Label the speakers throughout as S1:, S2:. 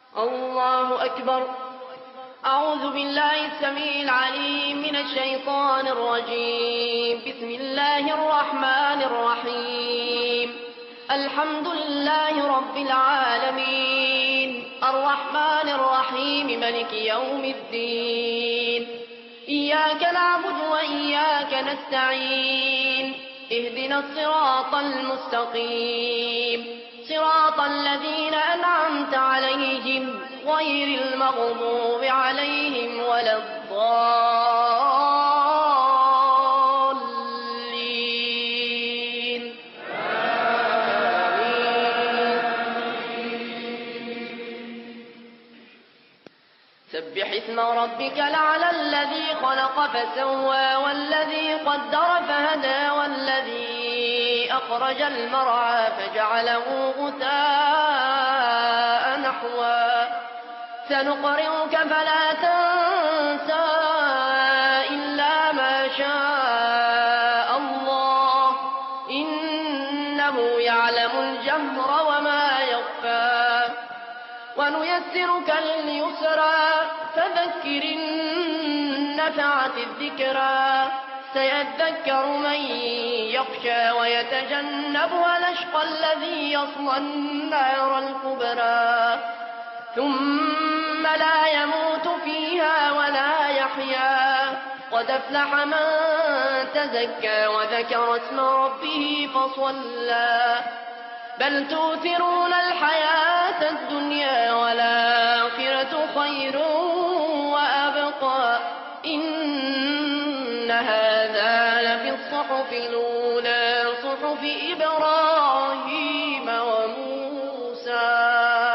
S1: الله أكبر. أعوذ بالله السميع العليم من الشيطان الرجيم. بسم الله الرحمن الرحيم. الحمد لله رب العالمين الرحمن الرحيم ملك يوم الدين. إياك نعبد وإياك نستعين. اهدنا الصراط المستقيم صراط الذين أنعمت عليهم غير المغضوب عليهم ولا الضالين. سبح اسم ربك الأعلى الذي خلق فسوى والذي قدر فهدى والذي أخرج المرعى فجعله غثاء نحوا. سنقرئك فلا تنسى إلا ما شاء الله إنه يعلم الجهر وما يخفى. ونيسرك لليسرى فذكر إن نفعت الذكرى. سيذكر من يخشى ويتجنبها الأشقى الذي يصلى النار الكبرى ثم لا يموت فيها ولا يحيا. قد أفلح من تزكى وذكر اسم ربه فصلى. بل تؤثرون الحياة الدنيا والآخرة خير وأبقى. إن هذا لفي الصحف الأولى صحف إبراهيم وموسى.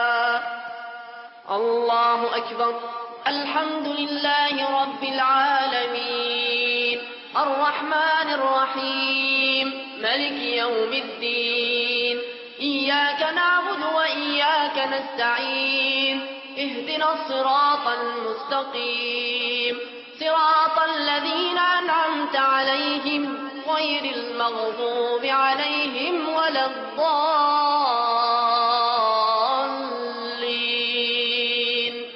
S1: الله أكبر. الحمد لله رب العالمين الرحمن الرحيم ملك يوم الدين. إياك نعبد وإياك نستعين. اهدنا الصراط المستقيم صراط الذين أنعمت عليهم غير المغضوب عليهم ولا الضالين.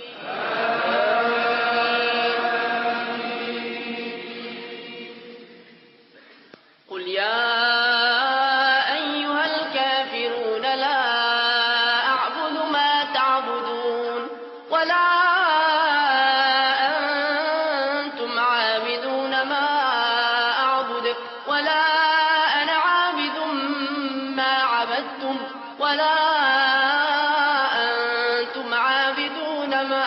S1: قل يا أيها الكافرون لا أعبد ما تعبدون ولا أنتم عابدون ما أعبد ولا أنا عابد ما عبدتم ولا أنتم عابدون ما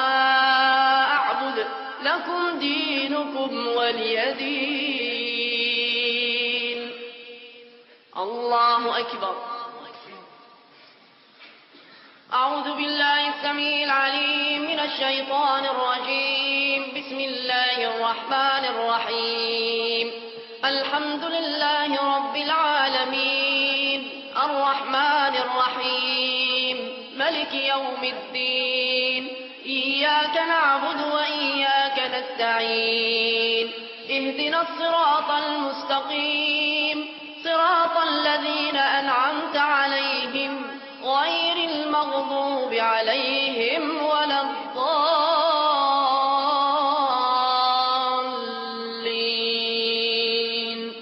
S1: أعبد لكم دينكم ولي دين. الله أكبر. أعوذ بالله السميع العليم من الشيطان الرجيم. بسم الله الرحمن الرحيم. الحمد لله رب العالمين الرحمن الرحيم ملك يوم الدين. إياك نعبد وإياك نستعين. اهدنا الصراط المستقيم صراط الذين أنعمت عليهم غير المغضوب عليهم ولا الضالين.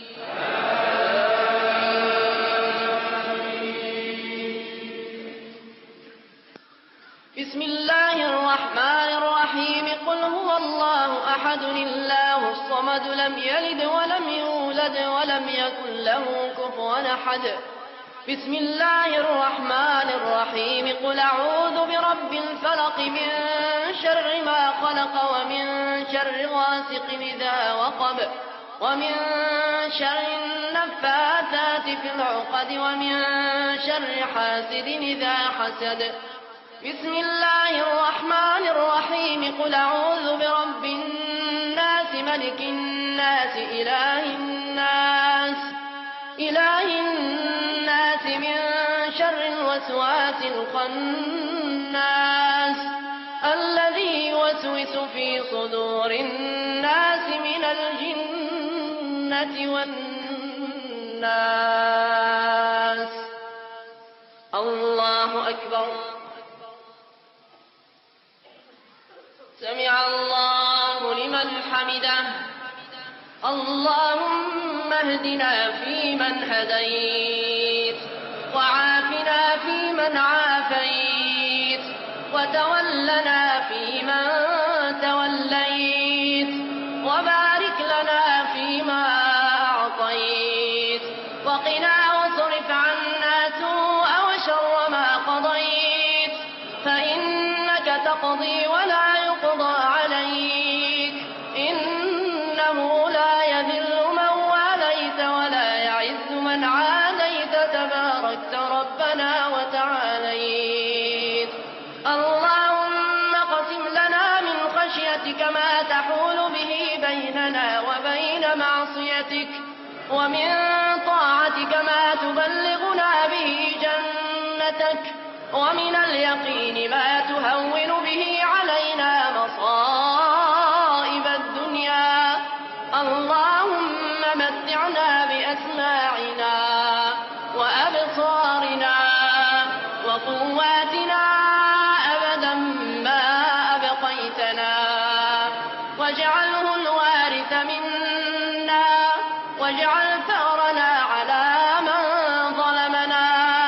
S1: بسم الله الرحمن الرحيم. قل هو الله أحد الله الصمد لم يلد ولم يولد ولم يكن له كفوا أحد. بسم الله الرحمن الرحيم. قل أعوذ برب الفلق من شر ما خلق ومن شر غاسق إذا وقب ومن شر النفاثات في العقد ومن شر حاسد إذا حسد. بسم الله الرحمن الرحيم. قل أعوذ برب الناس ملك الناس إله الناس من شر الوسواس الخناس الذي يوسوس في صدور الناس من الجنة والناس. الله أكبر. سمع الله لمن حمده. اللهم اهدنا فيمن هديت، وعافنا فيمن عافيت، وتولنا فيمن توليت، وبارك لنا فيما أعطيت، وقنا واصرف عنا سوء وشر ما قضيت، فإنك تقضي ولا يقضى عليك، إنه لا يذل من واليت ولا يعز من عاديت، تباركت ربنا وتعاليت. اللهم اقسم لنا من خشيتك ما تحول به بيننا وبين معصيتك، ومن طاعتك ما تبلغنا به جنتك، ومن اليقين ما تهون به علينا مصائب الدنيا. اللهم متعنا بأسماعنا وأبصارنا وقواتنا أبدا ما أبقيتنا، واجعله الوارث منا، واجعل ثأرنا على من ظلمنا،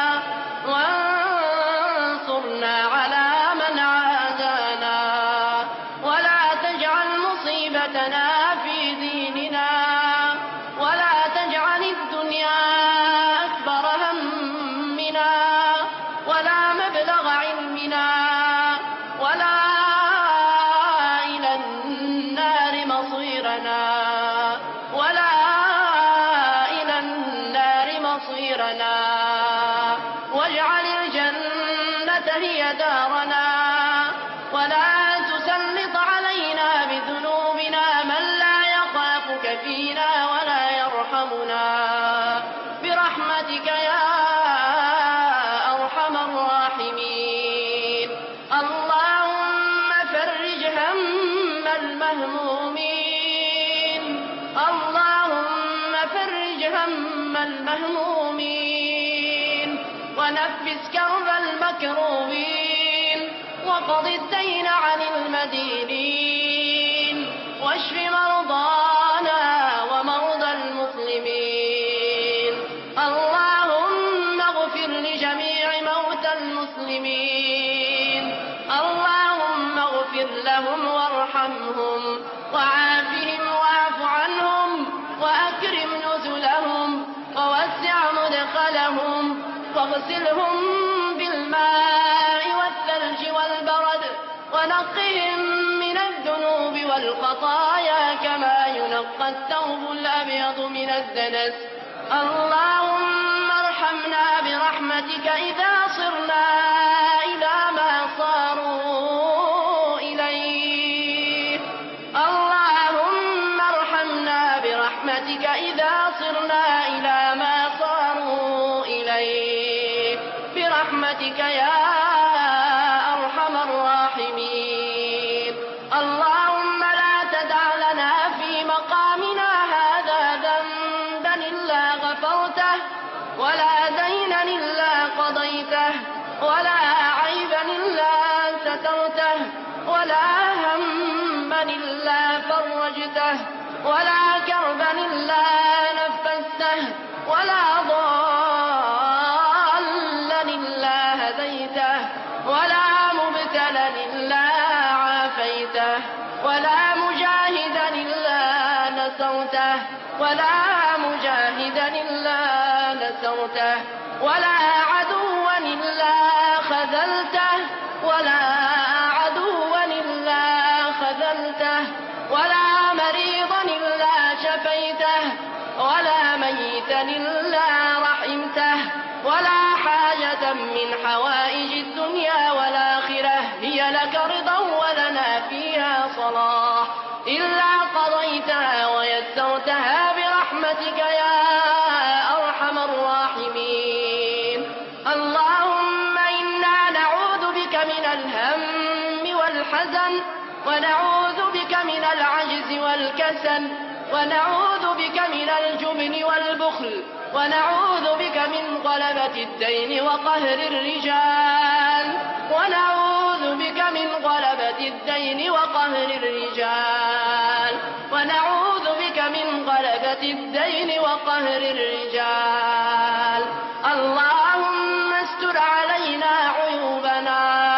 S1: وانصرنا على من عادانا، ولا تجعل مصيبتنا في ديننا، ولا تجعل الدنيا أكبر همنا، ولا مبلغ علمنا، ولا إلى النار مصيرنا، ولا إلى النار مصيرنا، واجعل الجنة هي دارنا، ولا تسلط علينا بذنوبنا من لا يخافك فينا ولا يرحمنا، برحمتك يا أرحم الراحمين. اللهم فرج هم المهمومين، اللهم فرج هم المهمومين، ونفس كرب المكروبين، وقض الدين عن المدينين، واشف مرضانا ومرضى المسلمين. اللهم اغفر لجميع موتى المسلمين، اللهم اغفر لهم وارحمهم وعافهم واعف عنهم، وأكرم نزلهم ووسع مدخلهم، واغسلهم بالماء والثلج والبرد، ونقهم من الذنوب والخطايا كما ينقى الثوب الأبيض من الدنس. اللهم ارحمنا برحمتك إذا صرنا إلى ما صاروا إليه. اللهم ارحمنا برحمتك إذا صرنا إلى ما صاروا إليه، برحمتك يا أرحم الراحمين. اللهم لا تدع لنا في مقامنا هذا ذنبا إلا غفرته، ولا دينا إلا قضيته، ولا عيبا إلا سترته، ولا هما إلا فرجته، ولا كربا إلا نفسته، ولا ضالا إلا هديته، ولا مبتلا إلا عافيته، ولا مجاهدا إلا نصرته، ولا مجاهدا إلا نصرته، ولا عدوا إلا خذلته، ولا عدوا إلا خذلته، ولا مريضا إلا شفيته، ولا ميتا إلا رحمته، ولا حاجة من حوائج الدنيا والآخرة هي لك رضا ولنا فيها صلاح إلا قضيتها ويسرتها برحمتك يا أرحم الراحمين. اللهم إنا نعوذ بك من الهم والحزن، ونعوذ بك من العجز والكسل، ونعوذ بك من الجبن والبخل، ونعوذ بك من غلبة الدين وقهر الرجال، ونعوذ بك من غلبة الدين وقهر الدين وقهر الرجال. اللهم استر علينا عيوبنا،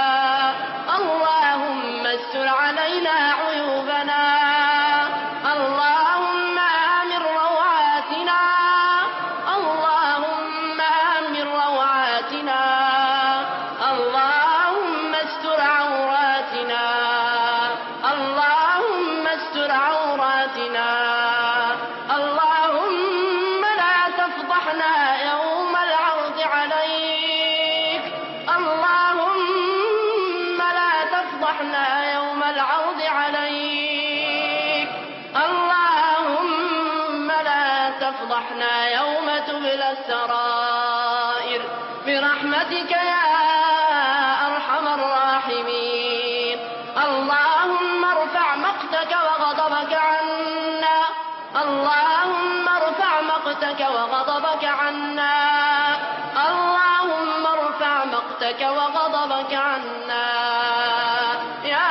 S1: اللهم استر علينا عيوبنا، اللهم آمن روعاتنا، اللهم آمن روعاتنا، اللهم استر عوراتنا، اللهم استر عوراتنا، اللهم لا تفضحنا يوم العرض عليك، اللهم لا تفضحنا يوم العرض عليك، اللهم لا تفضحنا يوم تبلى السرائر، برحمتك يا أرحم الراحمين. اللهم ارفع مقتك وغضبك عنا، اللهم ارفع مقتك وغضبك عنا، اللهم ارفع مقتك وغضبك عنا يا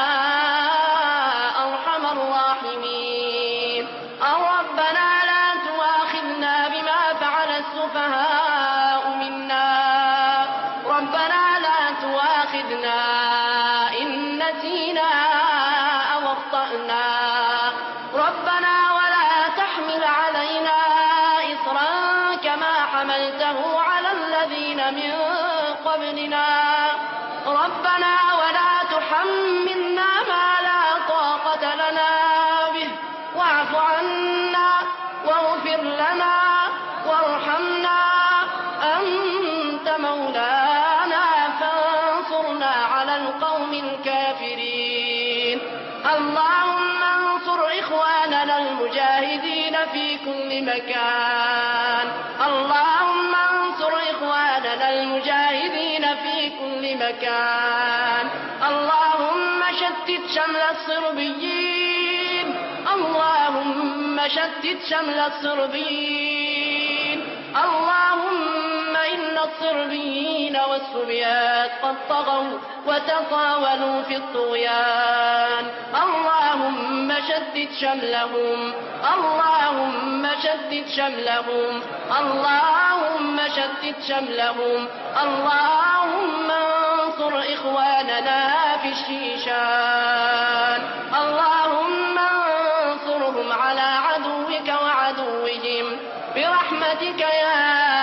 S1: أرحم الراحمين. ربنا لا تؤاخذنا بما فعل السفهاء منا، ربنا لا تؤاخذنا إن نسينا أو أخطأنا، ربنا ولا تحمل علينا إصرا كما حملته على الذين من قبلنا، ربنا ولا تحملنا ما لا طاقة لنا به، واعف عنا واغفر لنا وارحمنا، أنت مولانا فانصرنا على القوم الكافرين. اللهم انصر إخواننا المجاهدين في كل مكان، اللهم انصر إخواننا المجاهدين في كل مكان، اللهم شتت شمل الصربيين، اللهم شتت شمل الصربيين، اللهم إن الصربيين والصبيات قد طغوا وتطاولوا في الطغيان، اللهم شتت شملهم، اللهم شتت شملهم، اللهم شتت شملهم، اللهم انصر إخواننا في الشيشان، اللهم انصرهم على عدوك وعدوهم برحمتك يا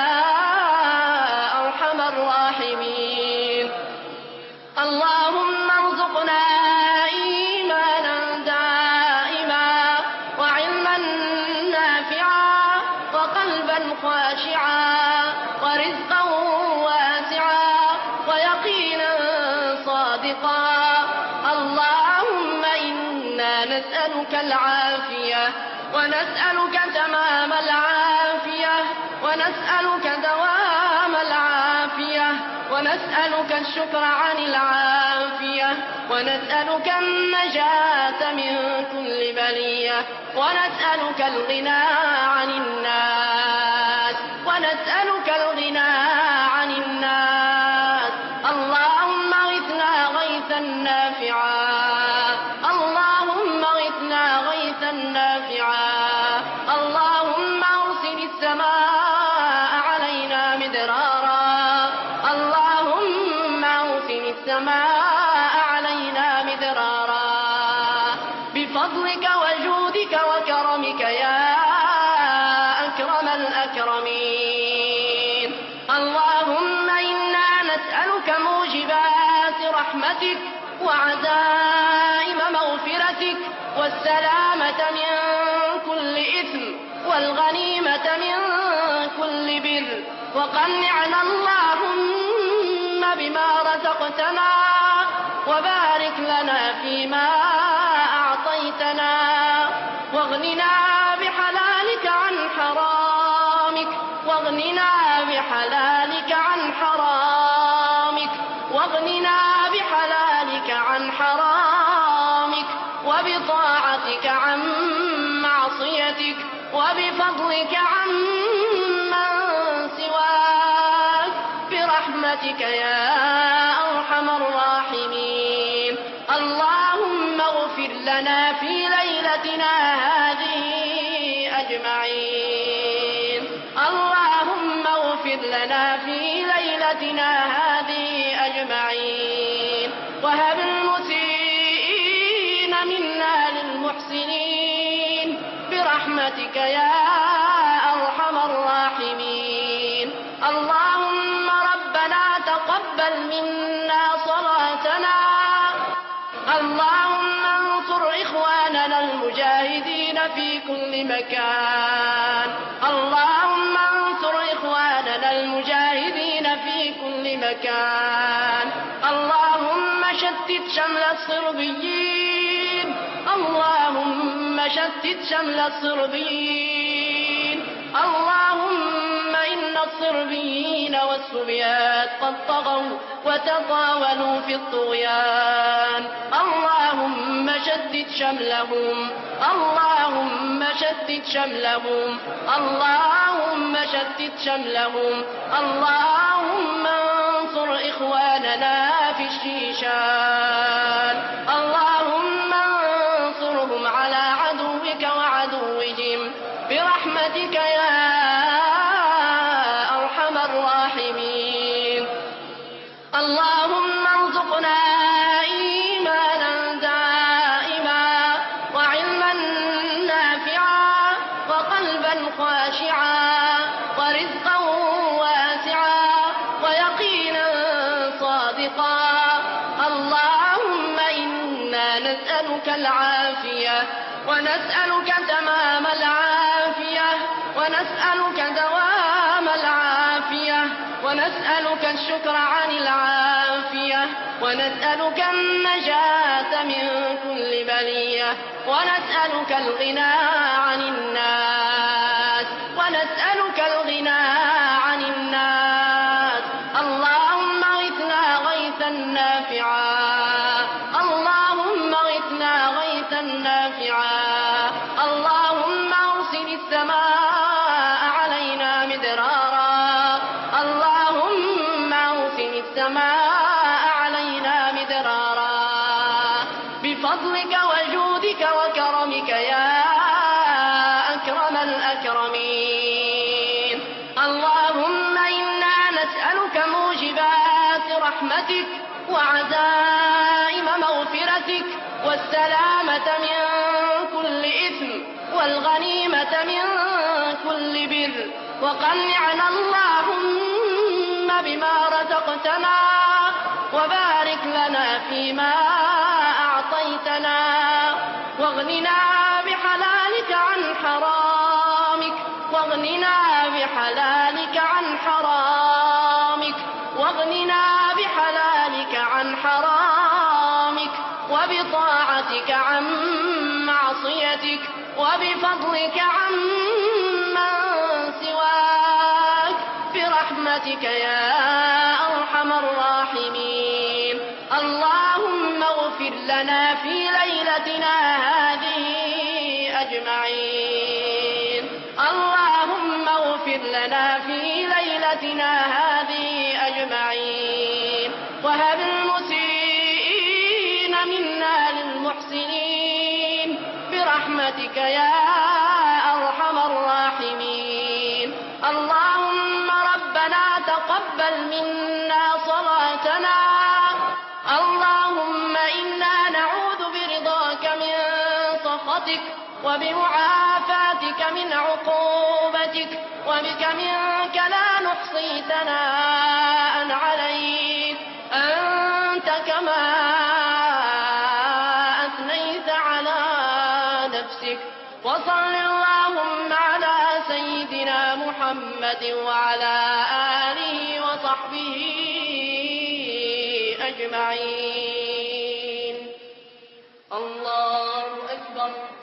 S1: أرحم الراحمين. اللهم ارزقنا إيمانا دائما وعلما نافعا وقلبا خاشعا ورزقا واسعا ويقينا صادقا. اللهم إنا نسألك العافية ونسألك تمام العافية ونسألك دوام العافية ونسألك الشكر عن العافية ونسألك النجاة من كل بلية ونسألك الغنى عن الناس ونسألك الغنى عن الناس. اللهم اغثنا غيثا نافعا، اللهم اغثنا غيثا نافعا، اللهم ارسل السماء علينا مدرارا، اللهم ارسل السماء علينا مدرارا بفضلك وجودك وكرمك يا أكرم الأكرمين. اللهم إنا نسألك موجبات رحمتك وعزائم مغفرتك والسلامة من كل إثم والغنيمة من كل بر، وقنعنا اللهم بما رزقتنا وبارك لنا فيما أعطيتنا، واغننا بحلالك عن حرامك، واغننا بحلالك عن حرامك، واغننا بحلالك عن حرامك، وبطاعتك عن معصيتك، وبفضلك عن من سواك برحمتك يا أرحم الراحمين. اللهم اغفر لنا في ليلتنا هذه أجمعين. أجمعين. اللهم اغفر لنا في ليلتنا هذه أجمعين، وهب المسيئين منا للمحسنين برحمتك يا أرحم الراحمين. اللهم ربنا تقبل منا صلاتنا. اللهم انصر إخواننا المجاهدين في كل مكان. اللهم انصر إخواننا المجاهدين في كل مكان. اللهم شتت شمل الصربيين. اللهم شتت شمل الصربيين. اللهم إن الصربيين والصبيات قد طغوا وتطاولوا في الطغيان. اللهم شتت شملهم. اللهم شتت شملهم. اللهم شتت شملهم. اللهم انصر إخواننا في الشيشان. اللهم انصرهم على عدوك وعدوهم برحمتك يا أرحم الراحمين. اللهم ارزقنا إيمانا دائما وعلما نافعا وقلبا خاشعا ورزقا واسعا ويقينا صادقا. اللهم إنا نسألك العافية ونسألك تمام العافية ونسألك دوام العافية ونسألك الشكر عن العافية ونسألك النجاة من كل بلية ونسألك الغنى عن الناس ونسألك الغنى عن الناس. اللهم اغثنا غيثا نافعا. اللهم اغثنا غيثا نافعا. اللهم ارسل السماء علينا مدرارا. اللهم ارسل السماء علينا مدرارا بفضلك وجودك وكرمك يا أكرم الأكرمين. اللهم إنا نسألك موجبات رحمتك وعزائم مغفرتك والسلامة من كل إثم والغنيمة من كل بر. وقنعنا اللهم بما رزقتنا وبارك لنا فيما أعطيتنا واغننا بحلالك عن حرامك واغننا بحلالك عن حرامك واغننا بحلالك عن حرامك وبطاعتك عن معصيتك وبفضلك عن من سواك برحمتك يا أرحم الراحمين. اللهم اغفر لنا في ليلتنا هذه أجمعين. اللهم اغفر لنا في ليلتنا هذه أجمعين، وهب المسيئين منا للمحسنين برحمتك يا أرحم الراحمين. اللهم ربنا تقبل منا صلاتنا. اللهم إنا نعوذ برضاك من سخطك وبمعافاتك من عقوبتك وبك منك لا نحصي ثناء عليك أنت كما أثنيت على نفسك. وصل اللهم على سيدنا محمد وعلى آله وصحبه أجمعين. الله أكبر.